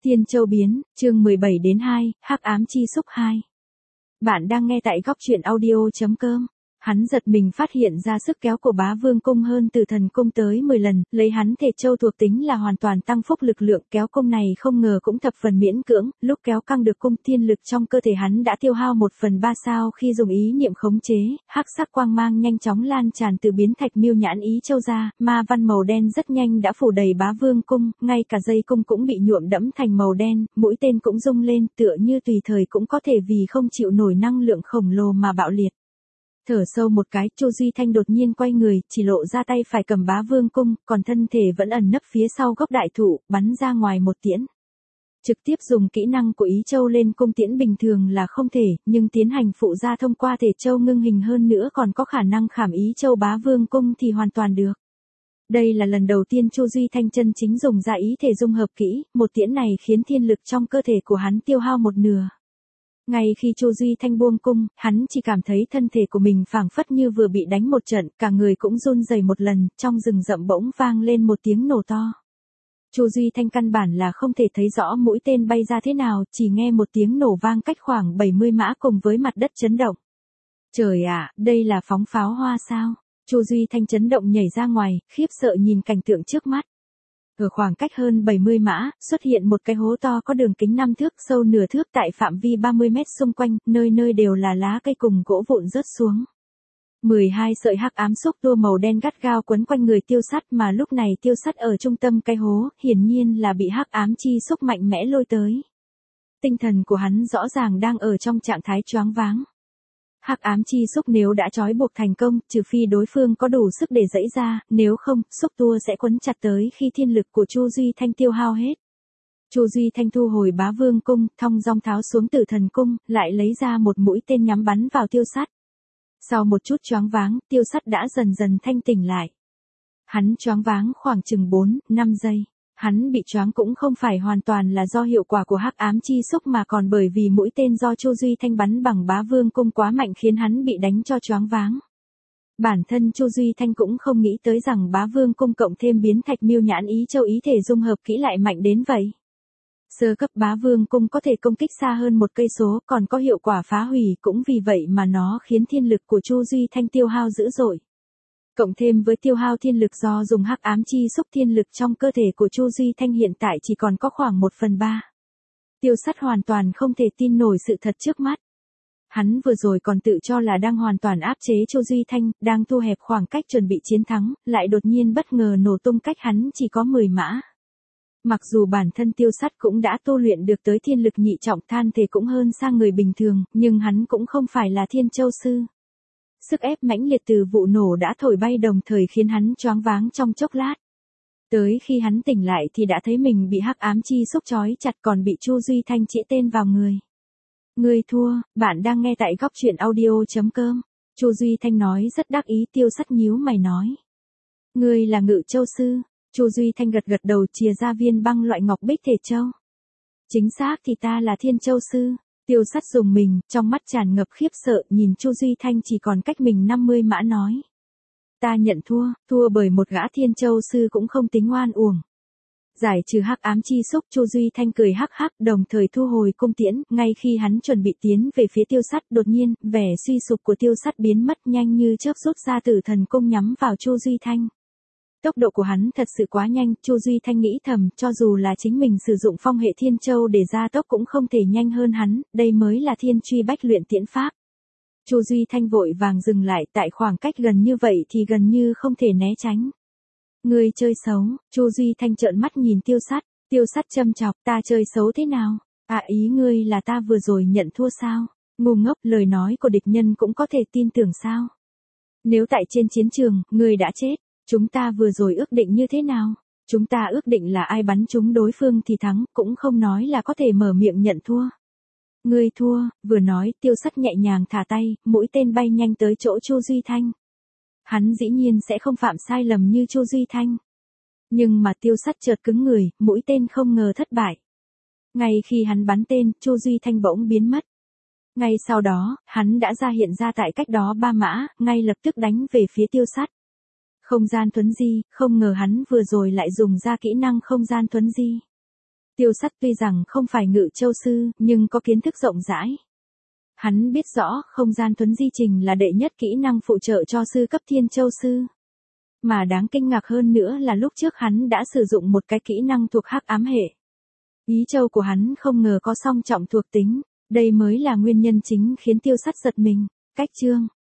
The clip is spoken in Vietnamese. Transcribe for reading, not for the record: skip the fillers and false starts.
Tiên Châu biến, chương 17 đến 2, Hắc ám chi xúc 2. Bạn đang nghe tại góc truyện audio.com. Hắn giật mình phát hiện ra sức kéo của Bá Vương cung hơn Tử Thần cung tới 10 lần, lấy hắn thể châu thuộc tính là hoàn toàn tăng phúc lực lượng, kéo cung này không ngờ cũng thập phần miễn cưỡng, lúc kéo căng được cung thiên lực trong cơ thể hắn đã tiêu hao 1/3 sao khi dùng ý niệm khống chế, hắc sắc quang mang nhanh chóng lan tràn từ biến thạch miêu nhãn ý châu ra, ma văn màu đen rất nhanh đã phủ đầy Bá Vương cung, ngay cả dây cung cũng bị nhuộm đẫm thành màu đen, mũi tên cũng rung lên, tựa như tùy thời cũng có thể vì không chịu nổi năng lượng khổng lồ mà bạo liệt. Thở sâu một cái, Chu Duy Thanh đột nhiên quay người, chỉ lộ ra tay phải cầm Bá Vương cung, còn thân thể vẫn ẩn nấp phía sau gốc đại thụ, bắn ra ngoài một tiễn. Trực tiếp dùng kỹ năng của ý châu lên cung tiễn bình thường là không thể, nhưng tiến hành phụ ra thông qua thể châu ngưng hình hơn nữa còn có khả năng khảm ý châu Bá Vương cung thì hoàn toàn được. Đây là lần đầu tiên Chu Duy Thanh chân chính dùng ra ý thể dung hợp kỹ, một tiễn này khiến thiên lực trong cơ thể của hắn tiêu hao một nửa. Ngay khi Chu Duy Thanh buông cung, hắn chỉ cảm thấy thân thể của mình phảng phất như vừa bị đánh một trận, cả người cũng run rẩy một lần, trong rừng rậm bỗng vang lên một tiếng nổ to. Chu Duy Thanh căn bản là không thể thấy rõ mũi tên bay ra thế nào, chỉ nghe một tiếng nổ vang cách khoảng 70 mã cùng với mặt đất chấn động. Trời ạ, đây là phóng pháo hoa sao? Chu Duy Thanh chấn động nhảy ra ngoài, khiếp sợ nhìn cảnh tượng trước mắt. Ở khoảng cách hơn 70 mã, xuất hiện một cái hố to có đường kính 5 thước, sâu nửa thước tại phạm vi 30 mét xung quanh, nơi nơi đều là lá cây cùng gỗ vụn rớt xuống. 12 sợi hắc ám xúc tua màu đen gắt gao quấn quanh người Tiêu Sắt, mà lúc này Tiêu Sắt ở trung tâm cái hố, hiển nhiên là bị hắc ám chi xúc mạnh mẽ lôi tới. Tinh thần của hắn rõ ràng đang ở trong trạng thái choáng váng. Hắc ám chi xúc nếu đã trói buộc thành công, trừ phi đối phương có đủ sức để giãy ra, nếu không, xúc tua sẽ quấn chặt tới khi thiên lực của Chu Duy Thanh tiêu hao hết. Chu Duy Thanh thu hồi Bá Vương cung, thong dong tháo xuống Tử Thần cung, lại lấy ra một mũi tên nhắm bắn vào Tiêu Sắt. Sau một chút choáng váng, Tiêu Sắt đã dần dần thanh tỉnh lại. Hắn choáng váng khoảng chừng 4-5 giây. Hắn bị choáng cũng không phải hoàn toàn là do hiệu quả của hắc ám chi xúc mà còn bởi vì mũi tên do Chu Duy Thanh bắn bằng Bá Vương cung quá mạnh khiến hắn bị đánh cho choáng váng. Bản thân Chu Duy Thanh cũng không nghĩ tới rằng Bá Vương cung cộng thêm biến thạch miêu nhãn ý châu ý thể dung hợp kỹ lại mạnh đến vậy. Sơ cấp Bá Vương cung có thể công kích xa hơn 1 cây số, còn có hiệu quả phá hủy, cũng vì vậy mà nó khiến thiên lực của Chu Duy Thanh tiêu hao dữ dội. Cộng thêm với tiêu hao thiên lực do dùng hắc ám chi xúc, thiên lực trong cơ thể của Chu Duy Thanh hiện tại chỉ còn có khoảng 1/3. Tiêu Sắt hoàn toàn không thể tin nổi sự thật trước mắt. Hắn vừa rồi còn tự cho là đang hoàn toàn áp chế Chu Duy Thanh, đang thu hẹp khoảng cách chuẩn bị chiến thắng, lại đột nhiên bất ngờ nổ tung cách hắn chỉ có 10 mã. Mặc dù bản thân Tiêu Sắt cũng đã tu luyện được tới thiên lực nhị trọng, than thể cũng hơn xa người bình thường, nhưng hắn cũng không phải là Thiên Châu sư. Sức ép mãnh liệt từ vụ nổ đã thổi bay đồng thời khiến hắn choáng váng trong chốc lát. Tới khi hắn tỉnh lại thì đã thấy mình bị hắc ám chi xúc trói chặt, còn bị Chu Duy Thanh chĩa tên vào người. Ngươi thua, bạn đang nghe tại góc truyện audio.com. Chu Duy Thanh nói rất đắc ý. Tiêu Sắt nhíu mày nói. Ngươi là Ngự Châu sư. Chu Duy Thanh gật gật đầu, chìa ra viên băng loại ngọc bích thể châu. Chính xác thì ta là Thiên Châu sư. Tiêu Sắt dùng mình, trong mắt tràn ngập khiếp sợ, nhìn Chu Duy Thanh chỉ còn cách mình 50 mã nói. Ta nhận thua, thua bởi một gã Thiên Châu sư cũng không tính oan uổng. Giải trừ hắc ám chi xúc, Chu Duy Thanh cười hắc hắc, đồng thời thu hồi cung tiễn, ngay khi hắn chuẩn bị tiến về phía Tiêu Sắt, đột nhiên, vẻ suy sụp của Tiêu Sắt biến mất nhanh như chớp rút ra Tử Thần cung nhắm vào Chu Duy Thanh. Tốc độ của hắn thật sự quá nhanh, Chu Duy Thanh nghĩ thầm, cho dù là chính mình sử dụng phong hệ thiên châu để gia tốc cũng không thể nhanh hơn hắn, đây mới là thiên truy bách luyện tiễn pháp. Chu Duy Thanh vội vàng dừng lại, tại khoảng cách gần như vậy thì gần như không thể né tránh. Ngươi chơi xấu. Chu Duy Thanh trợn mắt nhìn Tiêu Sắt. Tiêu Sắt châm chọc, ta chơi xấu thế nào? À, ý ngươi là ta vừa rồi nhận thua sao? Ngu ngốc, lời nói của địch nhân cũng có thể tin tưởng sao? Nếu tại trên chiến trường, ngươi đã chết. Chúng ta vừa rồi ước định như thế nào? Chúng ta ước định là ai bắn trúng đối phương thì thắng, cũng không nói là có thể mở miệng nhận thua. Ngươi thua. Vừa nói, Tiêu Sắt nhẹ nhàng thả tay, mũi tên bay nhanh tới chỗ Chu Duy Thanh. Hắn dĩ nhiên sẽ không phạm sai lầm như Chu Duy Thanh. Nhưng mà Tiêu Sắt chợt cứng người, mũi tên không ngờ thất bại. Ngay khi hắn bắn tên, Chu Duy Thanh bỗng biến mất. Ngay sau đó, hắn đã hiện ra tại cách đó 3 mã, ngay lập tức đánh về phía Tiêu Sắt. Không gian thuấn di, không ngờ hắn vừa rồi lại dùng ra kỹ năng không gian thuấn di. Tiêu Sắt tuy rằng không phải Ngự Châu sư, nhưng có kiến thức rộng rãi. Hắn biết rõ không gian thuấn di trình là đệ nhất kỹ năng phụ trợ cho sư cấp Thiên Châu sư. Mà đáng kinh ngạc hơn nữa là lúc trước hắn đã sử dụng một cái kỹ năng thuộc hắc ám hệ. Ý châu của hắn không ngờ có song trọng thuộc tính, đây mới là nguyên nhân chính khiến Tiêu Sắt giật mình. Cách chương